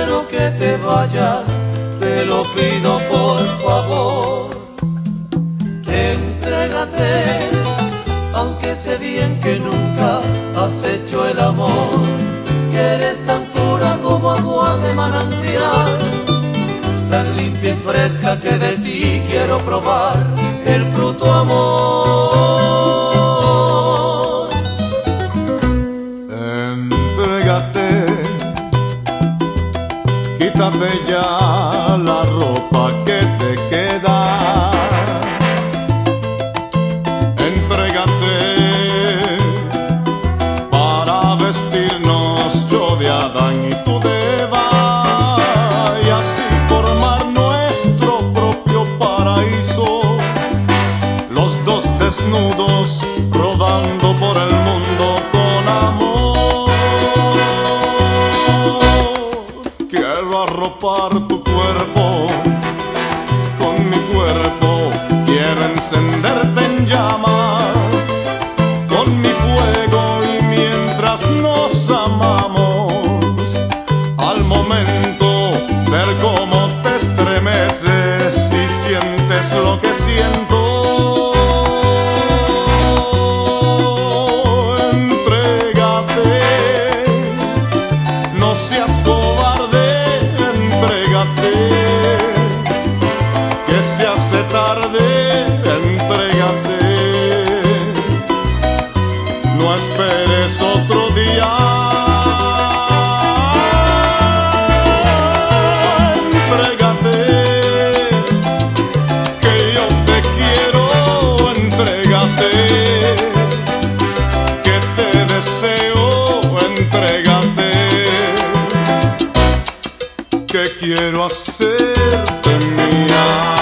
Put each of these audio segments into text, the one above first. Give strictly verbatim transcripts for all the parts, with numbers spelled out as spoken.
quiero que te vayas, te lo pido por favor. Entrégate, aunque sé bien que nunca has hecho el amor, que eres tan pura como agua de manantial, tan limpia y fresca que de ti quiero probar el fruto amor. Entrégate, quítate ya la ropa que te queda. Entrégate para vestirnos, yo de Adán y tú de Eva, y así formar nuestro propio paraíso, los dos desnudos rodando por el mundo con amor. Quiero arropar tu cuerpo con mi cuerpo, quiero encenderte en llamas con mi fuego, y mientras nos amamos, al momento ver cómo te estremeces y sientes lo que siento. Entrégate, no seas cobarde, entrégate, que se hace tarde, entrégate, no esperes otro día. Entrégate, que yo te quiero, entrégate, que te deseo, entrégate, que quiero hacerte mía.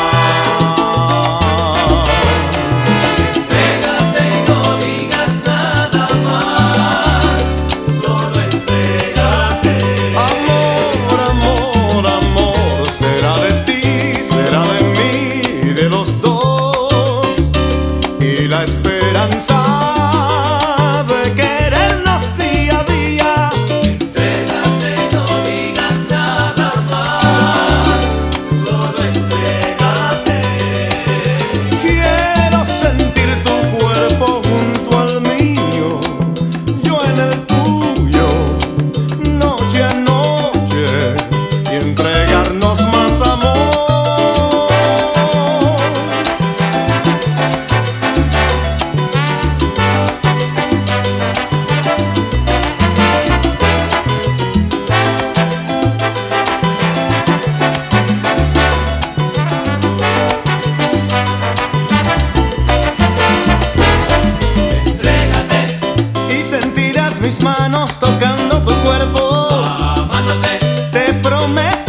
La esperanza de querernos día a día. Entrégate, no digas nada más, solo entrégate. Quiero sentir tu cuerpo junto al mío, yo en el tuyo, noche a noche, y entregarnos más amor. Mis manos tocando tu cuerpo, amándote, te prometo